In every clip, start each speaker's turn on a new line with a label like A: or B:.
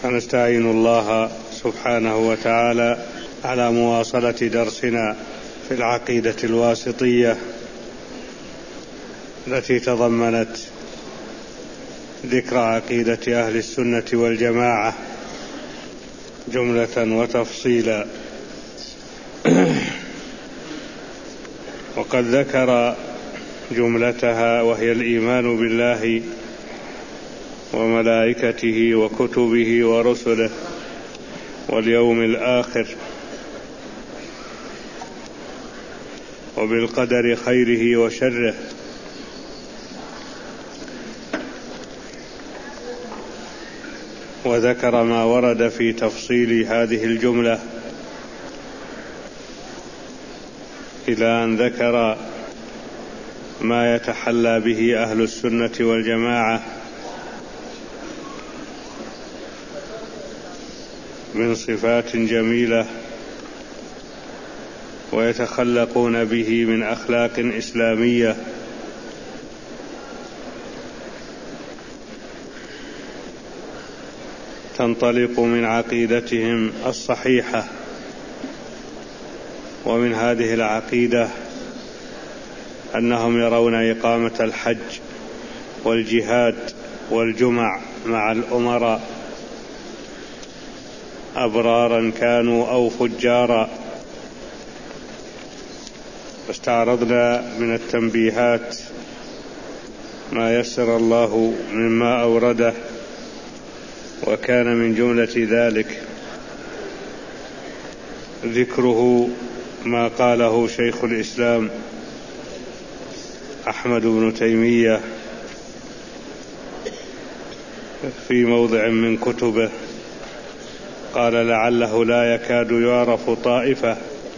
A: فنستعين الله سبحانه وتعالى على مواصلة درسنا في العقيدة الواسطية التي تضمنت ذكر عقيدة أهل السنة والجماعة جملة وتفصيلا. وقد ذكر جملتها وهي الإيمان بالله وملائكته وكتبه ورسله واليوم الآخر وبالقدر خيره وشره، وذكر ما ورد في تفصيل هذه الجملة إلى أن ذكر ما يتحلى به أهل السنة والجماعة من صفات جميلة ويتخلقون به من أخلاق إسلامية، تنطلق من عقيدتهم الصحيحة. ومن هذه العقيدة أنهم يرون إقامة الحج والجهاد والجمع مع الأمراء أبرارا كانوا أو فجارا. واستعرضنا من التنبيهات ما يسر الله مما أورده، وكان من جملة ذلك ذكره ما قاله شيخ الإسلام أحمد بن تيمية في موضع من كتبه، قال: لعله لا يكاد يعرف طائفة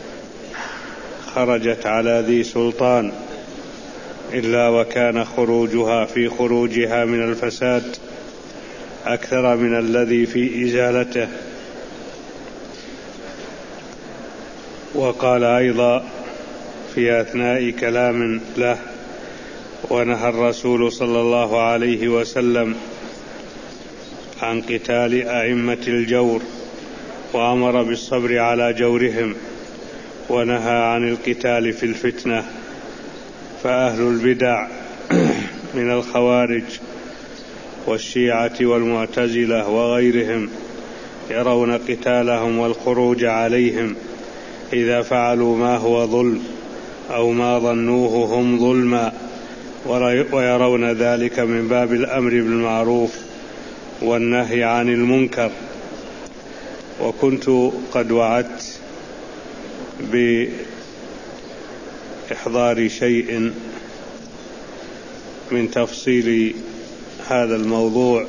A: خرجت على ذي سلطان إلا وكان خروجها في خروجها من الفساد أكثر من الذي في إزالته. وقال أيضا في أثناء كلام له: ونهى الرسول صلى الله عليه وسلم عن قتال أئمة الجور وأمر بالصبر على جورهم، ونهى عن القتال في الفتنة. فأهل البدع من الخوارج والشيعة والمعتزلة وغيرهم يرون قتالهم والخروج عليهم إذا فعلوا ما هو ظلم أو ما ظنوه هم ظلما، ويرون ذلك من باب الأمر بالمعروف والنهي عن المنكر. وكنت قد وعدت بإحضار شيء من تفصيل هذا الموضوع،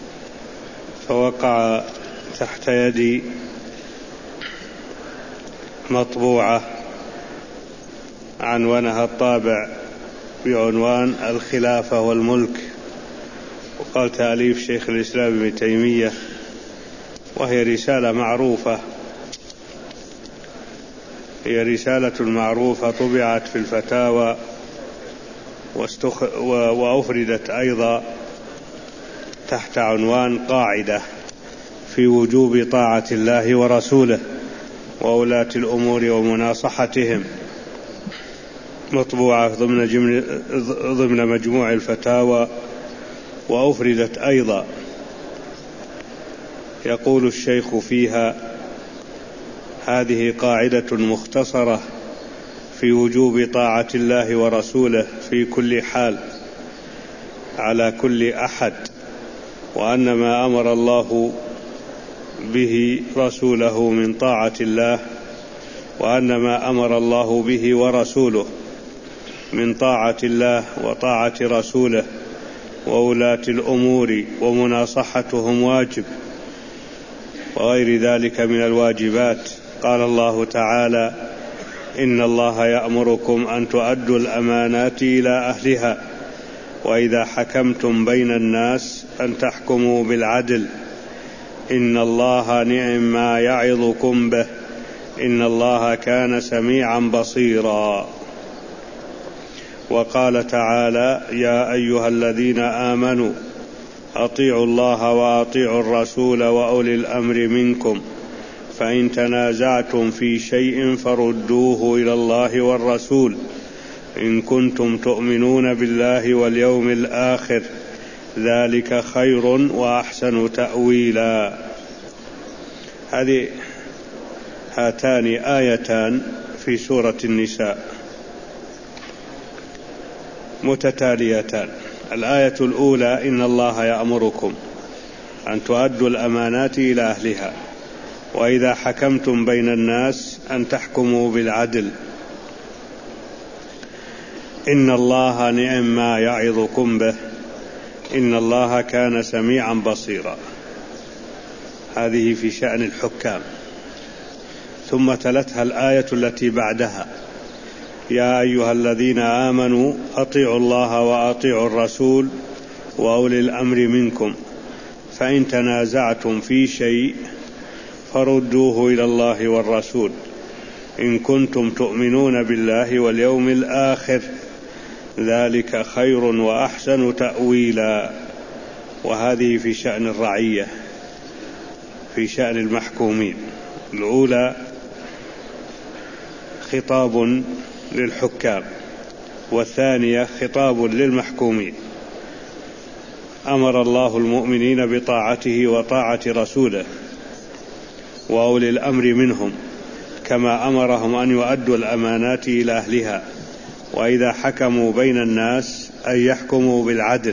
A: فوقع تحت يدي مطبوعة عنوانها الطابع بعنوان الخلافة والملك، وقال تأليف شيخ الإسلام ابن تيمية، وهي رسالة معروفة، هي رسالة معروفة طبعت في الفتاوى وأفردت أيضا تحت عنوان قاعدة في وجوب طاعة الله ورسوله وولاة الأمور ومناصحتهم، مطبوعة ضمن مجموع الفتاوى وأفردت أيضا. يقول الشيخ فيها: هذه قاعدة مختصرة في وجوب طاعة الله ورسوله في كل حال على كل أحد، وأن ما أمر الله به رسوله من طاعة الله، وأن ما أمر الله به ورسوله من طاعة الله وطاعة رسوله وولاة الأمور ومناصحتهم واجب، وغير ذلك من الواجبات. قال الله تعالى: إن الله يأمركم أن تؤدوا الأمانات إلى أهلها وإذا حكمتم بين الناس أن تحكموا بالعدل إن الله نعم ما يعظكم به إن الله كان سميعا بصيرا. وقال تعالى: يا أيها الذين آمنوا أطيعوا الله وأطيعوا الرسول وأولي الأمر منكم فإن تنازعتم في شيء فردوه إلى الله والرسول إن كنتم تؤمنون بالله واليوم الآخر ذلك خير وأحسن تأويلا. هاتان آيتان في سورة النساء متتاليتان. الآية الأولى: إن الله يأمركم أن تؤدوا الأمانات إلى أهلها وإذا حكمتم بين الناس أن تحكموا بالعدل إن الله نعم ما يعظكم به إن الله كان سميعا بصيرا. هذه في شأن الحكام. ثم تلتها الآية التي بعدها: يا أيها الذين آمنوا أطيعوا الله وأطيعوا الرسول وأولي الأمر منكم فإن تنازعتم في شيء فردوه إلى الله والرسول إن كنتم تؤمنون بالله واليوم الآخر ذلك خير وأحسن تأويلا. وهذه في شأن الرعية، في شأن المحكومين. الأولى خطاب للحكام، والثانية خطاب للمحكومين. أمر الله المؤمنين بطاعته وطاعة رسوله وأولي الأمر منهم، كما أمرهم أن يؤدوا الأمانات إلى أهلها وإذا حكموا بين الناس أن يحكموا بالعدل،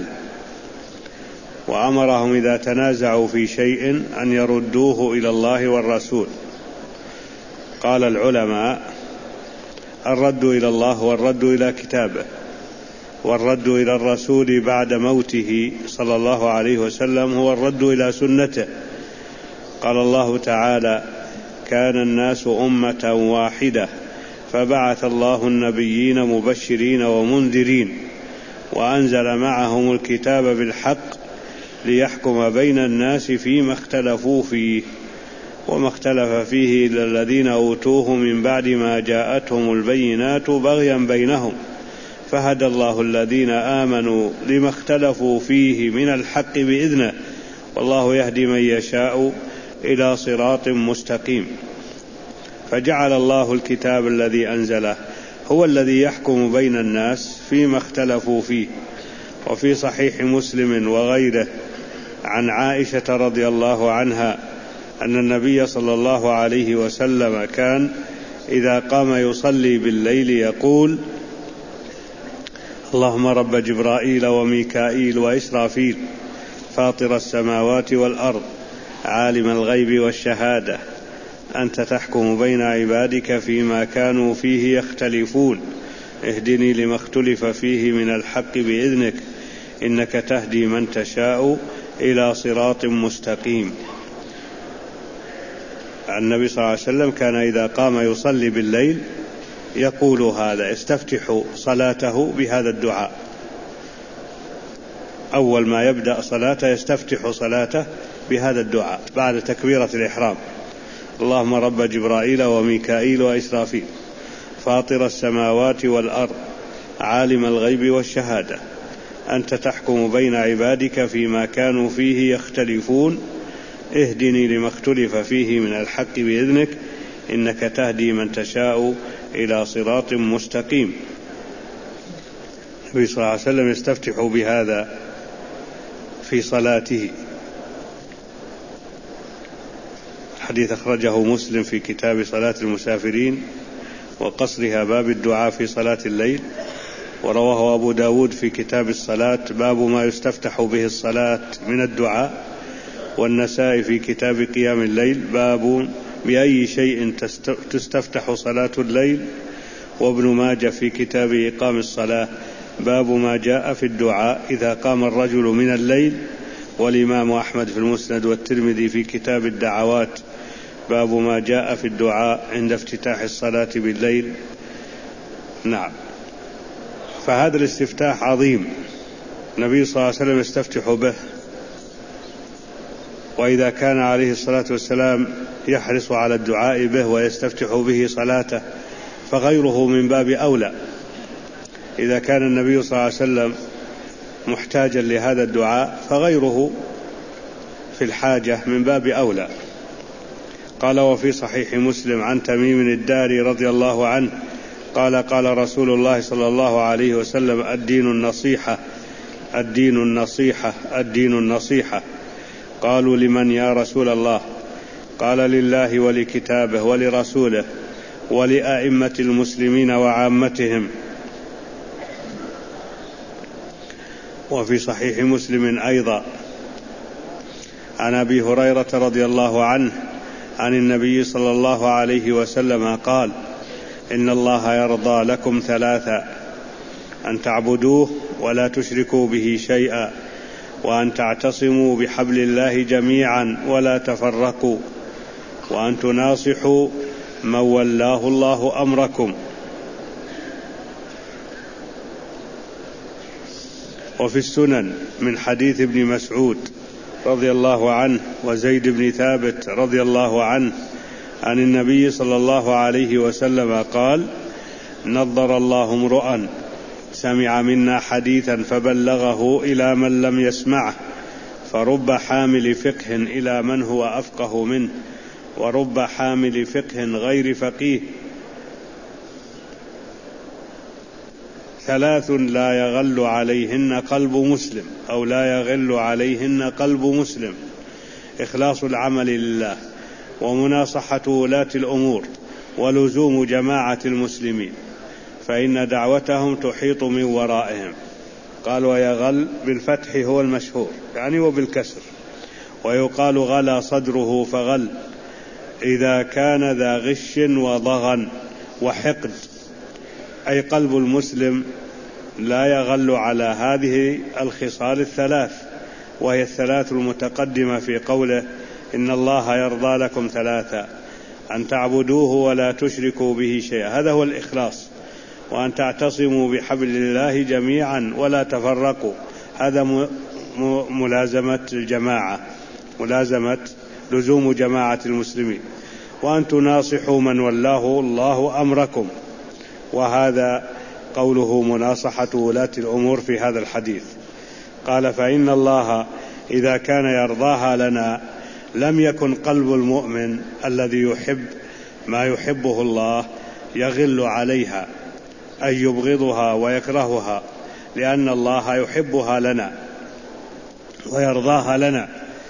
A: وأمرهم إذا تنازعوا في شيء أن يردوه إلى الله والرسول. قال العلماء: الرد إلى الله والرد إلى كتابه والرد إلى الرسول بعد موته صلى الله عليه وسلم هو الرد إلى سنته. قال الله تعالى: كان الناس أمة واحدة فبعث الله النبيين مبشرين ومنذرين وأنزل معهم الكتاب بالحق ليحكم بين الناس فيما اختلفوا فيه وما اختلف فيه إلا الذين أوتوه من بعد ما جاءتهم البينات بغيا بينهم فهدى الله الذين آمنوا لما اختلفوا فيه من الحق بإذنه والله يهدي من يشاء إلى صراط مستقيم. فجعل الله الكتاب الذي أنزله هو الذي يحكم بين الناس فيما اختلفوا فيه. وفي صحيح مسلم وغيره عن عائشة رضي الله عنها أن النبي صلى الله عليه وسلم كان إذا قام يصلي بالليل يقول: اللهم رب جبرائيل وميكائيل وإسرافيل فاطر السماوات والأرض عالم الغيب والشهادة أنت تحكم بين عبادك فيما كانوا فيه يختلفون اهدني لما اختلف فيه من الحق بإذنك إنك تهدي من تشاء إلى صراط مستقيم. النبي صلى الله عليه وسلم كان إذا قام يصلي بالليل يقول هذا، يستفتح صلاته بهذا الدعاء. أول ما يبدأ صلاته يستفتح صلاته بهذا الدعاء بعد تكبيرة الإحرام: اللهم رب جبرائيل وميكائيل وإسرافيل فاطر السماوات والأرض عالم الغيب والشهادة أنت تحكم بين عبادك فيما كانوا فيه يختلفون اهدني لما اختلف فيه من الحق بإذنك إنك تهدي من تشاء إلى صراط مستقيم. النبي صلى الله عليه وسلم يستفتح بهذا في صلاته. حديث أخرجه مسلم في كتاب صلاة المسافرين وقصرها باب الدعاء في صلاة الليل، ورواه أبو داود في كتاب الصلاة باب ما يستفتح به الصلاة من الدعاء، والنسائي في كتاب قيام الليل باب بأي شيء تستفتح صلاة الليل، وابن ماجه في كتاب إقام الصلاة باب ما جاء في الدعاء إذا قام الرجل من الليل، والإمام أحمد في المسند والترمذي في كتاب الدعوات باب ما جاء في الدعاء عند افتتاح الصلاة بالليل. نعم، فهذا الاستفتاح عظيم، النبي صلى الله عليه وسلم يستفتح به، وإذا كان عليه الصلاة والسلام يحرص على الدعاء به ويستفتح به صلاته فغيره من باب أولى. إذا كان النبي صلى الله عليه وسلم محتاجا لهذا الدعاء فغيره في الحاجة من باب أولى. قال: وفي صحيح مسلم عن تميم الداري رضي الله عنه قال: قال رسول الله صلى الله عليه وسلم: الدين النصيحة، الدين النصيحة، الدين النصيحة. قالوا: لمن يا رسول الله؟ قال: لله ولكتابه ولرسوله ولأئمة المسلمين وعامتهم. وفي صحيح مسلم أيضا عن أبي هريرة رضي الله عنه عن النبي صلى الله عليه وسلم قال: إن الله يرضى لكم ثلاثا: أن تعبدوه ولا تشركوا به شيئا، وأن تعتصموا بحبل الله جميعا ولا تفرقوا، وأن تناصحوا من ولاه الله أمركم. وفي السنن من حديث ابن مسعود رضي الله عنه وزيد بن ثابت رضي الله عنه عن النبي صلى الله عليه وسلم قال: نضر الله امرؤا سمع منا حديثا فبلغه إلى من لم يسمعه، فرب حامل فقه إلى من هو أفقه منه، ورب حامل فقه غير فقيه. ثلاث لا يغل عليهن قلب مسلم، أو لا يغل عليهن قلب مسلم: إخلاص العمل لله، ومناصحة ولاة الأمور، ولزوم جماعة المسلمين، فإن دعوتهم تحيط من ورائهم. قال: ويغل بالفتح هو المشهور يعني وبالكسر، ويقال غلى صدره فغل إذا كان ذا غش وضغن وحقد، أي قلب المسلم لا يغل على هذه الخصال الثلاث، وهي الثلاث المتقدمة في قوله: إن الله يرضى لكم ثلاثا: أن تعبدوه ولا تشركوا به شيئا، هذا هو الإخلاص، وأن تعتصموا بحبل الله جميعا ولا تفرقوا، هذا ملازمة الجماعة، ملازمة لزوم جماعة المسلمين، وأن تناصحوا من ولاه الله أمركم، وهذا قوله مناصحة ولاة الأمور في هذا الحديث. قال: فإن الله إذا كان يرضاها لنا لم يكن قلب المؤمن الذي يحب ما يحبه الله يغل عليها، أي يبغضها ويكرهها، لأن الله يحبها لنا ويرضاها لنا.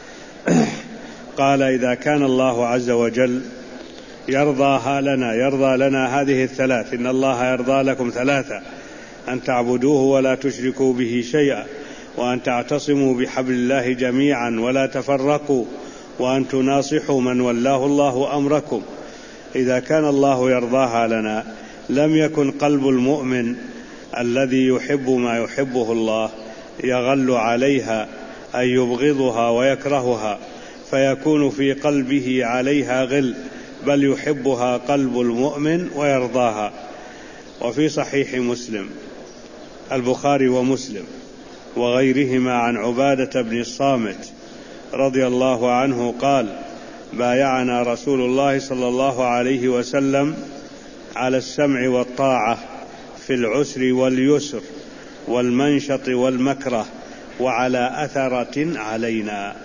A: قال: إذا كان الله عز وجل يرضاها لنا، يرضى لنا هذه الثلاث: إن الله يرضى لكم ثلاثة: أن تعبدوه ولا تشركوا به شيئا، وأن تعتصموا بحبل الله جميعا ولا تفرقوا، وأن تناصحوا من ولاه الله أمركم. إذا كان الله يرضاها لنا لم يكن قلب المؤمن الذي يحب ما يحبه الله يغل عليها، أي يبغضها ويكرهها، فيكون في قلبه عليها غل، بل يحبها قلب المؤمن ويرضاها. وفي صحيح مسلم، البخاري ومسلم وغيرهما، عن عبادة بن الصامت رضي الله عنه قال: بايعنا رسول الله صلى الله عليه وسلم على السمع والطاعة في العسر واليسر والمنشط والمكره، وعلى أثرة علينا،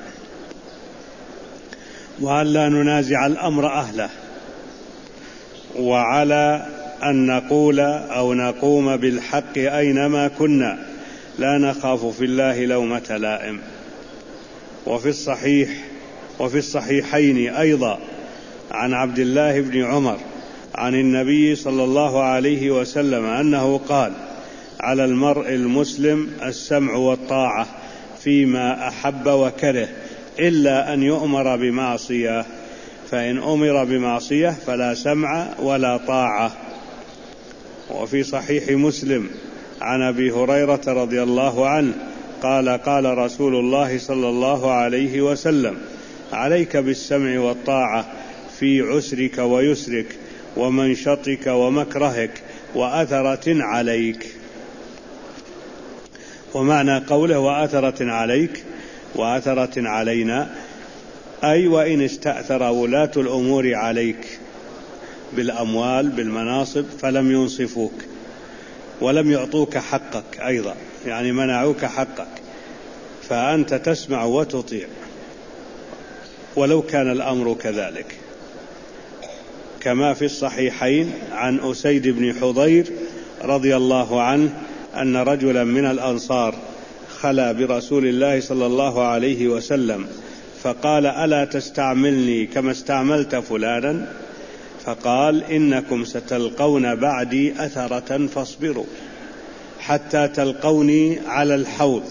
A: وأن لا ننازع الأمر أهله، وعلى أن نقول أو نقوم بالحق أينما كنا، لا نخاف في الله لومة لائم. وفي الصحيحين أيضا عن عبد الله بن عمر عن النبي صلى الله عليه وسلم أنه قال: على المرء المسلم السمع والطاعة فيما أحب وكره، إلا أن يؤمر بمعصية، فإن أمر بمعصية فلا سمع ولا طاعة. وفي صحيح مسلم عن أبي هريرة رضي الله عنه قال: قال رسول الله صلى الله عليه وسلم: عليك بالسمع والطاعة في عسرك ويسرك ومنشطك ومكرهك وأثرة عليك. ومعنى قوله وأثرة عليك وأثرة علينا، أي وإن استأثر ولاة الأمور عليك بالأموال بالمناصب فلم ينصفوك، ولم يعطوك حقك أيضا، يعني منعوك حقك، فأنت تسمع وتطيع ولو كان الأمر كذلك. كما في الصحيحين عن أسيد بن حضير رضي الله عنه أن رجلا من الأنصار خلا برسول الله صلى الله عليه وسلم فقال: ألا تستعملني كما استعملت فلانا؟ فقال: إنكم ستلقون بعدي أثرة فاصبروا حتى تلقوني على الحوض.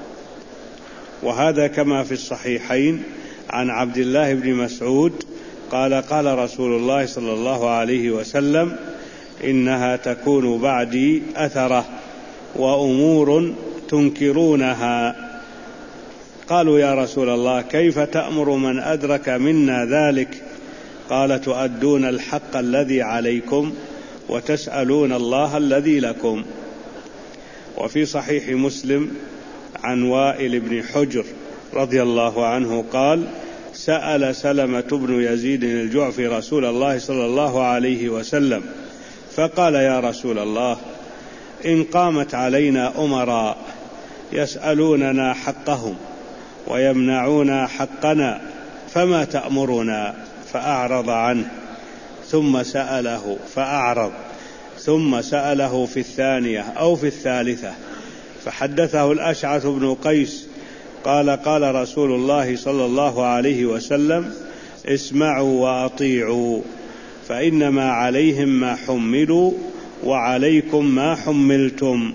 A: وهذا كما في الصحيحين عن عبد الله بن مسعود قال: قال رسول الله صلى الله عليه وسلم: إنها تكون بعدي أثرة وأمور تنكرونها. قالوا: يا رسول الله، كيف تأمر من أدرك منا ذلك؟ قال: تؤدون الحق الذي عليكم وتسألون الله الذي لكم. وفي صحيح مسلم عن وائل بن حجر رضي الله عنه قال: سأل سلمة بن يزيد الجعفي رسول الله صلى الله عليه وسلم فقال: يا رسول الله، إن قامت علينا أمراء يسألوننا حقهم ويمنعون حقنا فما تأمرنا؟ فأعرض عنه ثم سأله فأعرض ثم سأله في الثانية أو في الثالثة، فحدثه الأشعث بن قيس قال: قال رسول الله صلى الله عليه وسلم: اسمعوا وأطيعوا، فإنما عليهم ما حملوا وعليكم ما حملتم.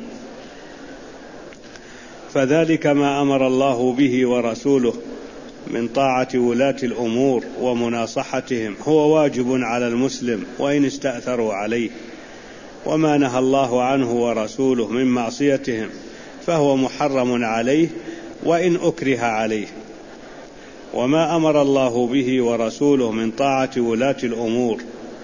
A: فذلك ما أمر الله به ورسوله من طاعة ولاة الأمور ومناصحتهم هو واجب على المسلم وإن استأثروا عليه، وما نهى الله عنه ورسوله من معصيتهم فهو محرم عليه وإن أكره عليه. وما أمر الله به ورسوله من طاعة ولاة الأمور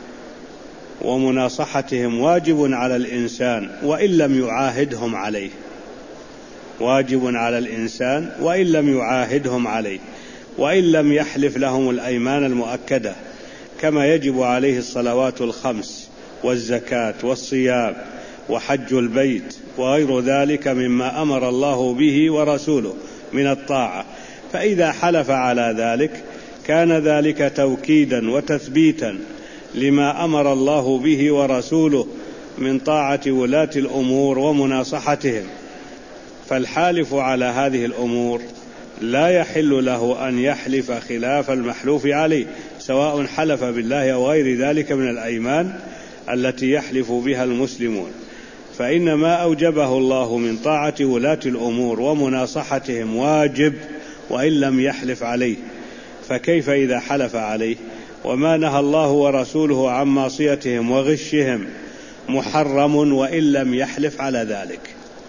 A: ومناصحتهم واجب على الإنسان وإن لم يعاهدهم عليه، واجب على الإنسان وإن لم يعاهدهم عليه، وإن لم يحلف لهم الأيمان المؤكدة، كما يجب عليه الصلوات الخمس والزكاة والصيام وحج البيت وغير ذلك مما أمر الله به ورسوله من الطاعة. فإذا حلف على ذلك كان ذلك توكيدا وتثبيتا لما أمر الله به ورسوله من طاعة ولاة الأمور ومناصحتهم. فالحالف على هذه الأمور لا يحل له أن يحلف خلاف المحلوف عليه، سواء حلف بالله أو غير ذلك من الأيمان التي يحلف بها المسلمون، فإنما أوجبه الله من طاعة ولاة الأمور ومناصحتهم واجب وإن لم يحلف عليه، فكيف إذا حلف عليه؟ وما نهى الله ورسوله عن معصيتهم وغشهم محرم وإن لم يحلف على ذلك.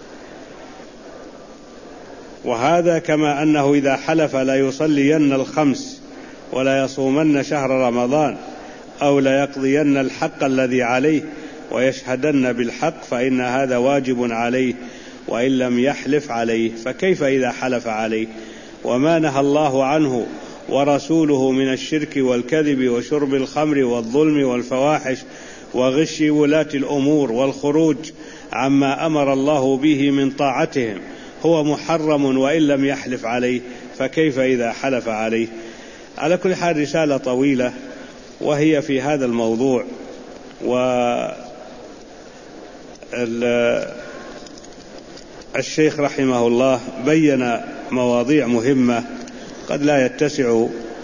A: وهذا كما أنه إذا حلف لا يصلين الخمس ولا يصومن شهر رمضان أو لا يقضين الحق الذي عليه ويشهدن بالحق، فإن هذا واجب عليه وإن لم يحلف عليه، فكيف إذا حلف عليه؟ وما نهى الله عنه ورسوله من الشرك والكذب وشرب الخمر والظلم والفواحش وغش ولاة الأمور والخروج عما أمر الله به من طاعتهم هو محرم وإن لم يحلف عليه، فكيف إذا حلف عليه؟ على كل حال رسالة طويلة وهي في هذا الموضوع، والشيخ رحمه الله بين مواضيع مهمة قد لا يتسع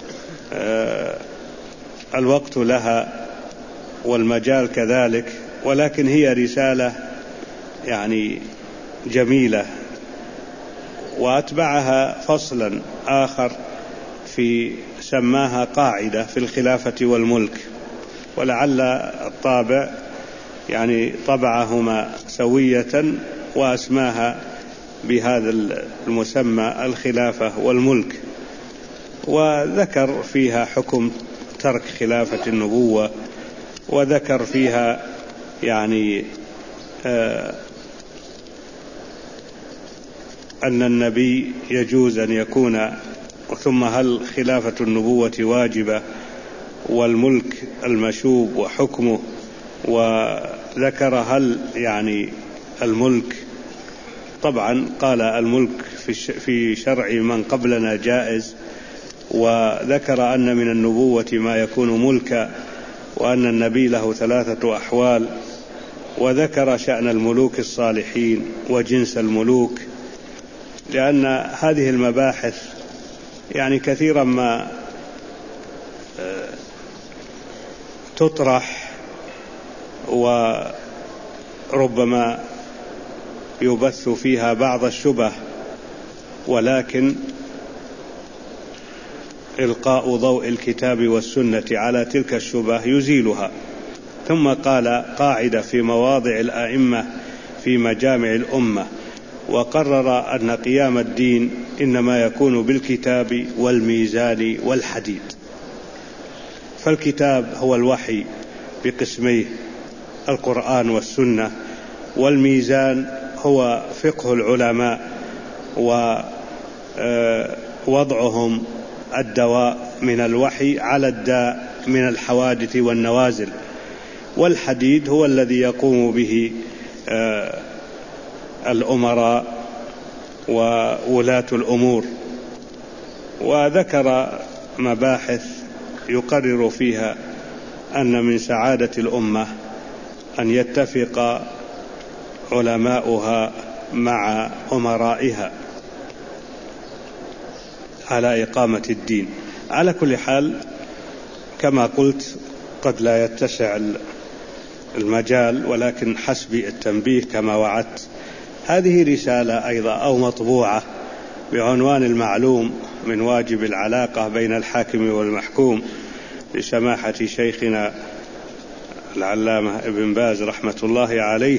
A: الوقت لها والمجال كذلك، ولكن هي رسالة يعني جميلة. وأتبعها فصلا آخر في سماها قاعدة في الخلافة والملك، ولعل الطابع يعني طبعهما سوية وأسماها بهذا المسمى الخلافة والملك، وذكر فيها حكم ترك خلافة النبوة، وذكر فيها يعني أن النبي يجوز أن يكون، ثم هل خلافة النبوة واجبة، والملك المشوب وحكمه، وذكر هل يعني الملك. طبعا قال الملك في شرع من قبلنا جائز، وذكر أن من النبوة ما يكون ملكا، وأن النبي له 3 أحوال، وذكر شأن الملوك الصالحين وجنس الملوك، لأن هذه المباحث يعني كثيرا ما تطرح، وربما يبث فيها بعض الشبه، ولكن إلقاء ضوء الكتاب والسنة على تلك الشبه يزيلها. ثم قال قاعدة في مواضع الأئمة في مجامع الأمة، وقرر أن قيام الدين إنما يكون بالكتاب والميزان والحديد. فالكتاب هو الوحي بقسميه القرآن والسنة، والميزان هو فقه العلماء ووضعهم الدواء من الوحي على الداء من الحوادث والنوازل، والحديد هو الذي يقوم به الأمراء وولاة الأمور. وذكر مباحث يقرر فيها أن من سعادة الأمة أن يتفق علماؤها مع أمرائها على إقامة الدين. على كل حال كما قلت قد لا يتسع المجال، ولكن حسبي التنبيه كما وعدت. هذه رسالة أيضا أو مطبوعة بعنوان المعلوم من واجب العلاقة بين الحاكم والمحكوم لسماحة شيخنا العلامة ابن باز رحمة الله عليه.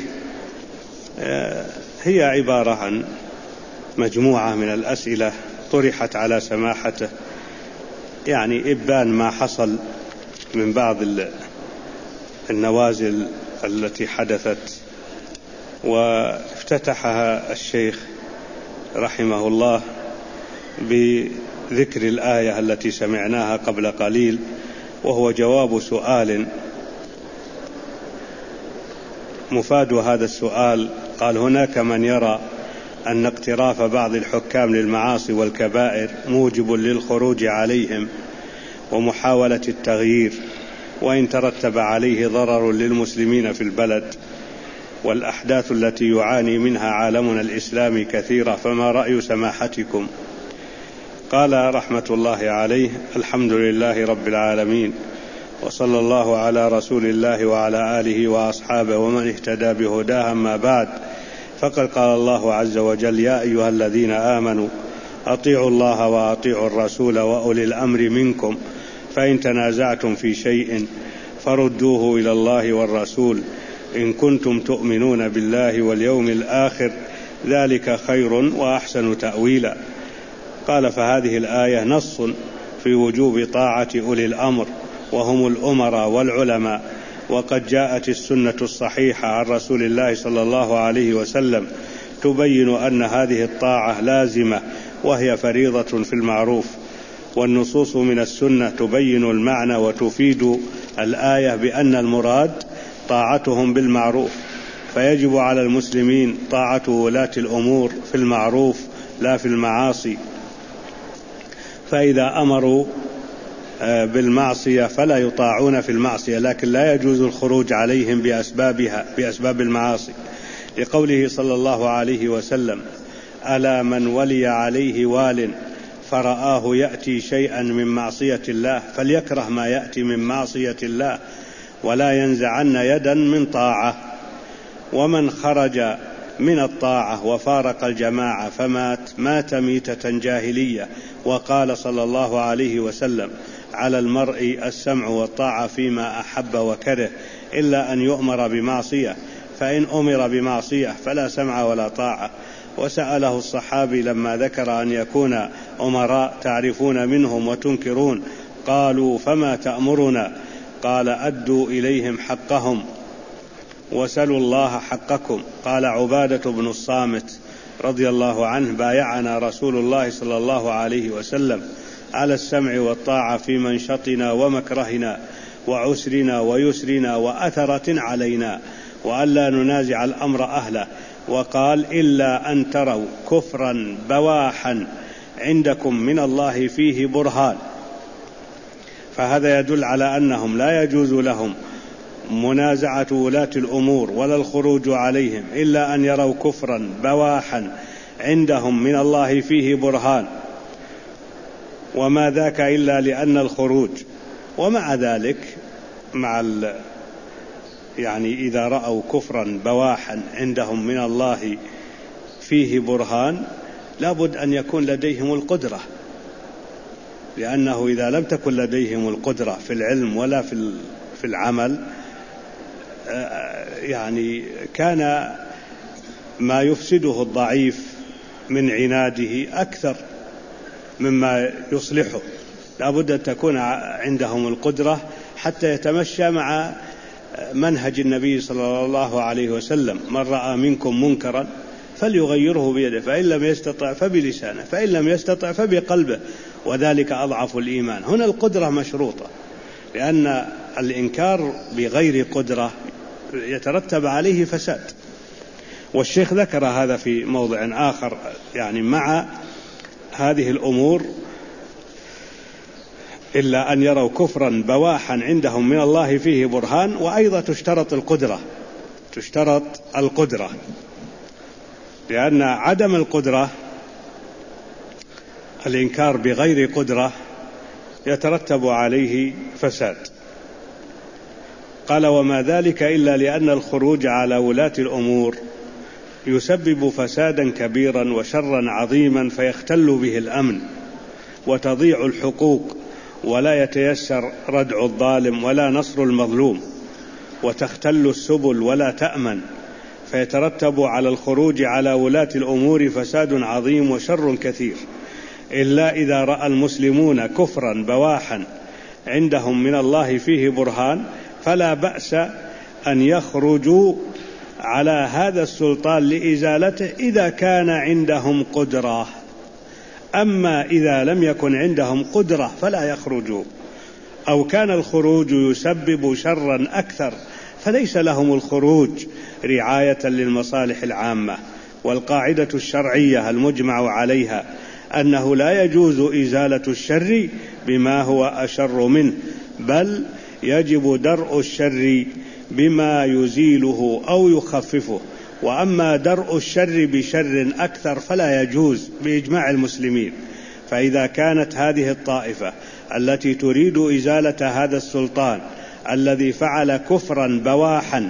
A: هي عبارة عن مجموعة من الأسئلة طرحت على سماحته، يعني إبان ما حصل من بعض النوازل التي حدثت. وافتتحها الشيخ رحمه الله بذكر الآية التي سمعناها قبل قليل، وهو جواب سؤال. مفاد هذا السؤال قال: هناك من يرى أن اقتراف بعض الحكام للمعاصي والكبائر موجب للخروج عليهم ومحاولة التغيير، وإن ترتب عليه ضرر للمسلمين في البلد، والأحداث التي يعاني منها عالمنا الإسلامي كثيرة، فما رأي سماحتكم؟ قال رحمة الله عليه: الحمد لله رب العالمين، وصلى الله على رسول الله وعلى آله وأصحابه ومن اهتدى بهداه. أما بعد، فقد قال الله عز وجل: يا أيها الذين آمنوا أطيعوا الله وأطيعوا الرسول وأولي الأمر منكم، فإن تنازعتم في شيء فردوه إلى الله والرسول إن كنتم تؤمنون بالله واليوم الآخر، ذلك خير وأحسن تأويلا. قال: فهذه الآية نص في وجوب طاعة أولي الأمر وهم الأمراء والعلماء، وقد جاءت السنة الصحيحة عن رسول الله صلى الله عليه وسلم تبين أن هذه الطاعة لازمة وهي فريضة في المعروف، والنصوص من السنة تبين المعنى وتفيد الآية بأن المراد طاعتهم بالمعروف، فيجب على المسلمين طاعة ولاة الأمور في المعروف لا في المعاصي. فإذا أمروا بالمعصية فلا يطاعون في المعصية، لكن لا يجوز الخروج عليهم بأسباب المعاصي، لقوله صلى الله عليه وسلم: ألا من ولي عليه وال فرآه يأتي شيئا من معصية الله فليكره ما يأتي من معصية الله ولا ينزعن يدا من طاعة. ومن خرج من الطاعة وفارق الجماعة مات ميتة جاهلية. وقال صلى الله عليه وسلم: على المرء السمع والطاعة فيما أحب وكره، إلا أن يؤمر بمعصية، فإن أمر بمعصية فلا سمع ولا طاعة. وسأله الصحابي لما ذكر أن يكون أمراء تعرفون منهم وتنكرون، قالوا: فما تأمرنا؟ قال: أدوا إليهم حقهم وسلوا الله حقكم. قال عبادة بن الصامت رضي الله عنه: بايعنا رسول الله صلى الله عليه وسلم على السمع والطاعة في منشطنا ومكرهنا وعسرنا ويسرنا وأثرة علينا، وألا ننازع الأمر أهله، وقال إلا أن تروا كفرا بواحا عندكم من الله فيه برهان. فهذا يدل على أنهم لا يجوز لهم منازعة ولاة الأمور ولا الخروج عليهم إلا أن يروا كفرا بواحا عندهم من الله فيه برهان، وما ذاك إلا لأن الخروج. ومع ذلك يعني إذا رأوا كفرا بواحا عندهم من الله فيه برهان لابد أن يكون لديهم القدرة، لأنه إذا لم تكن لديهم القدرة في العلم ولا في العمل يعني كان ما يفسده الضعيف من عناده أكثر مما يصلحه. لابد أن تكون عندهم القدرة حتى يتمشى مع منهج النبي صلى الله عليه وسلم: من رأى منكم منكرا فليغيره بيده، فإن لم يستطع فبلسانه، فإن لم يستطع فبقلبه، وذلك أضعف الإيمان. هنا القدرة مشروطة، لأن الإنكار بغير قدرة يترتب عليه فساد. والشيخ ذكر هذا في موضع آخر، يعني مع هذه الأمور إلا أن يروا كفرا بواحا عندهم من الله فيه برهان. وأيضا تشترط القدرة، لأن عدم القدرة، الإنكار بغير قدرة، يترتب عليه فساد. قال: وما ذلك إلا لأن الخروج على ولاة الأمور يسبب فسادا كبيرا وشرا عظيما، فيختل به الأمن وتضيع الحقوق، ولا يتيسر ردع الظالم ولا نصر المظلوم، وتختل السبل ولا تأمن، فيترتب على الخروج على ولاة الأمور فساد عظيم وشر كثير. إلا إذا رأى المسلمون كفرا بواحا عندهم من الله فيه برهان فلا بأس أن يخرجوا على هذا السلطان لإزالته إذا كان عندهم قدرة. أما إذا لم يكن عندهم قدرة فلا يخرجوا، أو كان الخروج يسبب شرا أكثر فليس لهم الخروج رعاية للمصالح العامة. والقاعدة الشرعية المجمع عليها أنه لا يجوز إزالة الشر بما هو أشر منه، بل يجب درء الشر بما يزيله أو يخففه. وأما درء الشر بشر أكثر فلا يجوز بإجماع المسلمين. فإذا كانت هذه الطائفة التي تريد إزالة هذا السلطان الذي فعل كفرا بواحا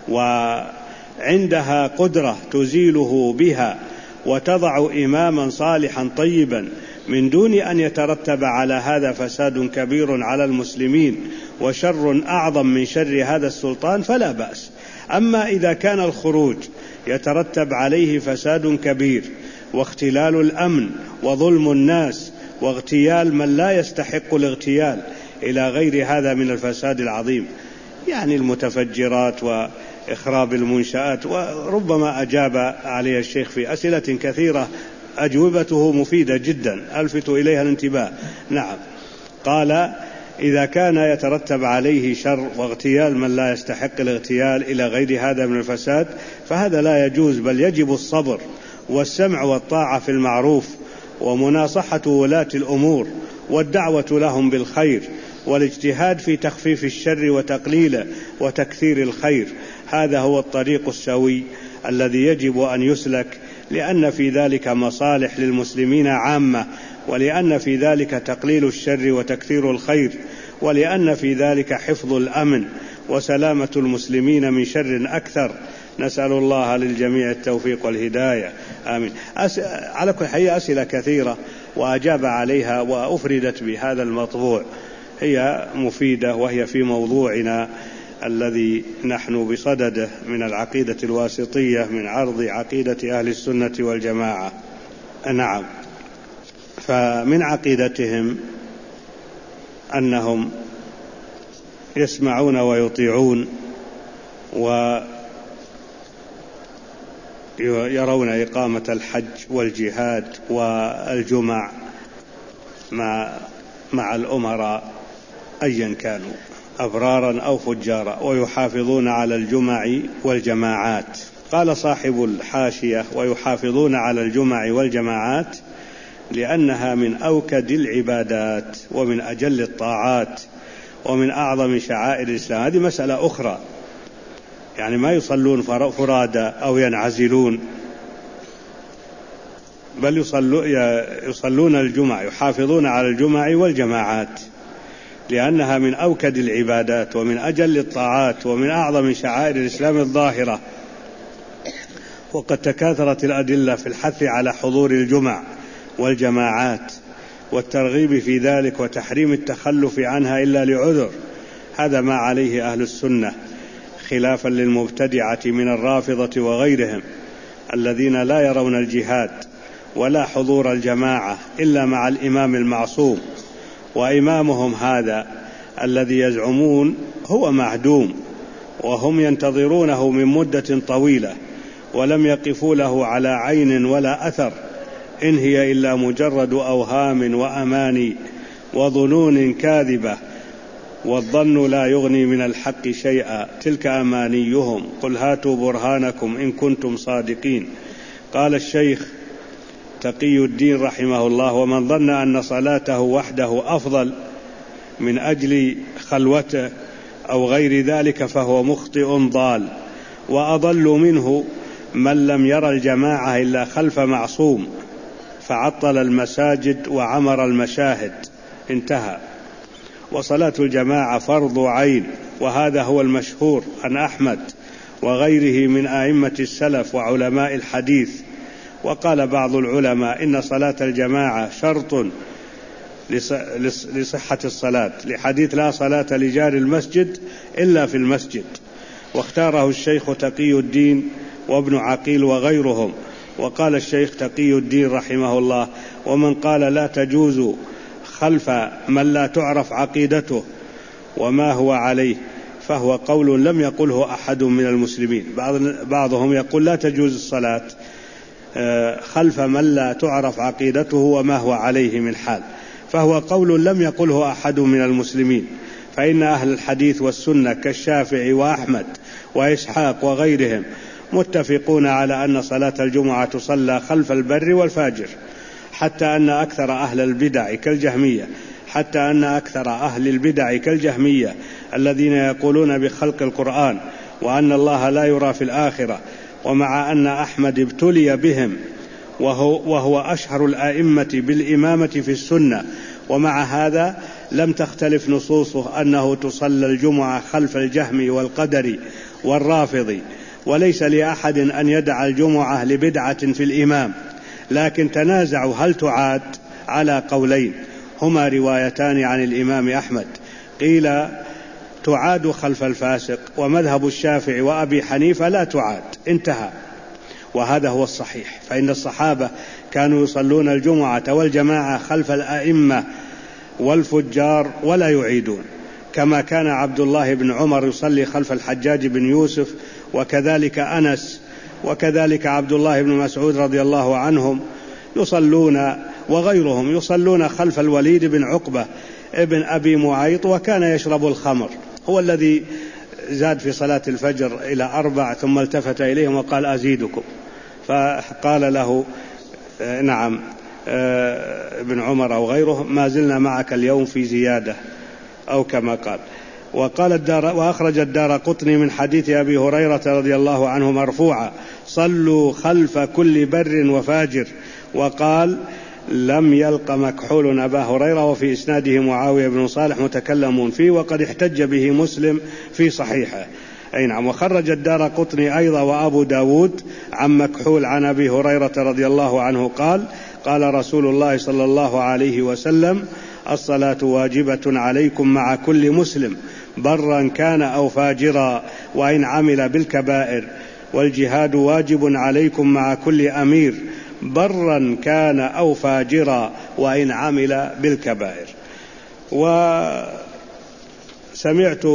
A: وعندها قدرة تزيله بها وتضع إماما صالحا طيبا من دون أن يترتب على هذا فساد كبير على المسلمين وشر أعظم من شر هذا السلطان فلا بأس. أما إذا كان الخروج يترتب عليه فساد كبير واختلال الأمن وظلم الناس واغتيال من لا يستحق الاغتيال إلى غير هذا من الفساد العظيم، يعني المتفجرات وإخراب المنشآت، وربما أجاب عليه الشيخ في أسئلة كثيرة أجوبته مفيدة جدا ألفت إليها الانتباه. نعم، قال: إذا كان يترتب عليه شر واغتيال من لا يستحق الاغتيال إلى غير هذا من الفساد فهذا لا يجوز، بل يجب الصبر والسمع والطاعة في المعروف ومناصحة ولاة الأمور والدعوة لهم بالخير والاجتهاد في تخفيف الشر وتقليله وتكثير الخير. هذا هو الطريق السوي الذي يجب أن يسلك، لأن في ذلك مصالح للمسلمين عامة، ولأن في ذلك تقليل الشر وتكثير الخير، ولأن في ذلك حفظ الأمن وسلامة المسلمين من شر أكثر. نسأل الله للجميع التوفيق والهداية، آمين. على كل حال أسئلة كثيرة وأجاب عليها وأفردت بهذا المطبوع، هي مفيدة وهي في موضوعنا الذي نحن بصدده من العقيدة الواسطية من عرض عقيدة أهل السنة والجماعة. نعم، فمن عقيدتهم أنهم يسمعون ويطيعون ويرون إقامة الحج والجهاد والجمع مع الأمراء أيا كانوا أبرارا أو فجارا، ويحافظون على الجمع والجماعات قال صاحب الحاشية: ويحافظون على الجمع والجماعات لأنها من أوكد العبادات ومن أجل الطاعات ومن أعظم شعائر الإسلام. هذه مسألة أخرى، يعني ما يصلون فرادى أو ينعزلون، بل يصلون الجمع، يحافظون على الجمع والجماعات لأنها من أوكد العبادات ومن أجل الطاعات ومن أعظم شعائر الإسلام الظاهرة. وقد تكاثرت الأدلة في الحث على حضور الجمع والجماعات والترغيب في ذلك وتحريم التخلف عنها إلا لعذر. هذا ما عليه أهل السنة، خلافا للمبتدعة من الرافضة وغيرهم الذين لا يرون الجهاد ولا حضور الجماعة إلا مع الإمام المعصوم، وإمامهم هذا الذي يزعمون هو معدوم، وهم ينتظرونه من مدة طويلة ولم يقفوا له على عين ولا أثر، إن هي إلا مجرد أوهام وأماني وظنون كاذبة، والظن لا يغني من الحق شيئا، تلك أمانيهم، قل هاتوا برهانكم إن كنتم صادقين. قال الشيخ تقي الدين رحمه الله: ومن ظن أن صلاته وحده أفضل من أجل خلوته أو غير ذلك فهو مخطئ ضال، وأضل منه من لم ير الجماعة إلا خلف معصوم فعطل المساجد وعمر المشاهد. انتهى. وصلاة الجماعة فرض عين، وهذا هو المشهور عن أحمد وغيره من أئمة السلف وعلماء الحديث. وقال بعض العلماء إن صلاة الجماعة شرط لصحة الصلاة، لحديث لا صلاة لجار المسجد إلا في المسجد، واختاره الشيخ تقي الدين وابن عقيل وغيرهم. وقال الشيخ تقي الدين رحمه الله: ومن قال لا تجوز خلف من لا تعرف عقيدته وما هو عليه فهو قول لم يقله أحد من المسلمين. بعضهم يقول لا تجوز الصلاة خلف من لا تعرف عقيدته وما هو عليه من حال، فهو قول لم يقله أحد من المسلمين، فإن أهل الحديث والسنة كالشافعي وأحمد وإسحاق وغيرهم متفقون على أن صلاة الجمعة تصلى خلف البر والفاجر، حتى أن أكثر أهل البدع كالجهمية الذين يقولون بخلق القرآن وأن الله لا يرى في الآخرة، ومع أن أحمد ابتلي بهم وهو أشهر الآئمة بالإمامة في السنة، ومع هذا لم تختلف نصوصه أنه تصلى الجمعة خلف الجهم والقدر والرافض. وليس لأحد أن يدع الجمعة لبدعة في الإمام، لكن تنازعوا هل تعاد على قولين هما روايتان عن الإمام أحمد، قيل تعاد خلف الفاسق، ومذهب الشافعي وأبي حنيفة لا تعاد. انتهى. وهذا هو الصحيح، فإن الصحابة كانوا يصلون الجمعة والجماعة خلف الأئمة والفجار ولا يعيدون، كما كان عبد الله بن عمر يصلي خلف الحجاج بن يوسف، وكذلك أنس، وكذلك عبد الله بن مسعود رضي الله عنهم يصلون، وغيرهم يصلون خلف الوليد بن عقبة ابن أبي معيط، وكان يشرب الخمر، هو الذي زاد في صلاة الفجر إلى 4 ثم التفت إليهم وقال أزيدكم، فقال له نعم ابن عمر أو غيره ما زلنا معك اليوم في زيادة أو كما قال. وأخرج الدارقطني من حديث أبي هريرة رضي الله عنه مرفوعا: صلوا خلف كل بر وفاجر. وقال: لم يلق مكحول أبا هريرة، وفي إسناده معاوية بن صالح متكلم فيه، وقد احتج به مسلم في صحيحه. أي نعم. وخرج الدارقطني أيضا وأبو داود عن مكحول عن أبي هريرة رضي الله عنه قال: قال رسول الله صلى الله عليه وسلم: الصلاة واجبة عليكم مع كل مسلم برا كان أو فاجرا وإن عمل بالكبائر، والجهاد واجب عليكم مع كل أمير برا كان أو فاجرا وإن عمل بالكبائر. وسمعت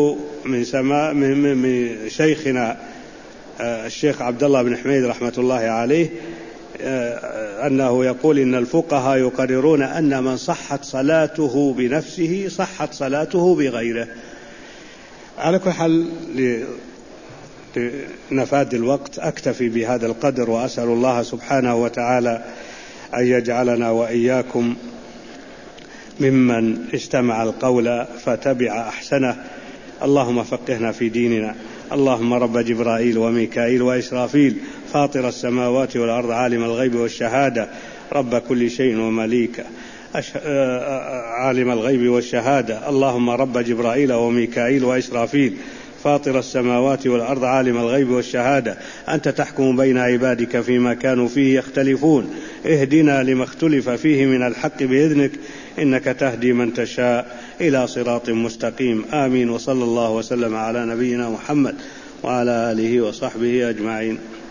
A: من شيخنا الشيخ عبد الله بن حميد رحمة الله عليه أنه يقول إن الفقهاء يقررون أن من صحت صلاته بنفسه صحت صلاته بغيره. على كل حال نفاد الوقت أكتفي بهذا القدر، وأسأل الله سبحانه وتعالى أن يجعلنا وإياكم ممن استمع القول فتبع أحسنه. اللهم فقهنا في ديننا. اللهم رب جبرائيل وميكائيل وإسرافيل فاطر السماوات والأرض عالم الغيب والشهادة رب كل شيء ومليكه عالم الغيب والشهادة. اللهم رب جبرائيل وميكائيل وإسرافيل فاطر السماوات والأرض عالم الغيب والشهادة أنت تحكم بين عبادك فيما كانوا فيه يختلفون اهدنا لما اختلف فيه من الحق بإذنك إنك تهدي من تشاء إلى صراط مستقيم. آمين. وصلى الله وسلم على نبينا محمد وعلى آله وصحبه أجمعين.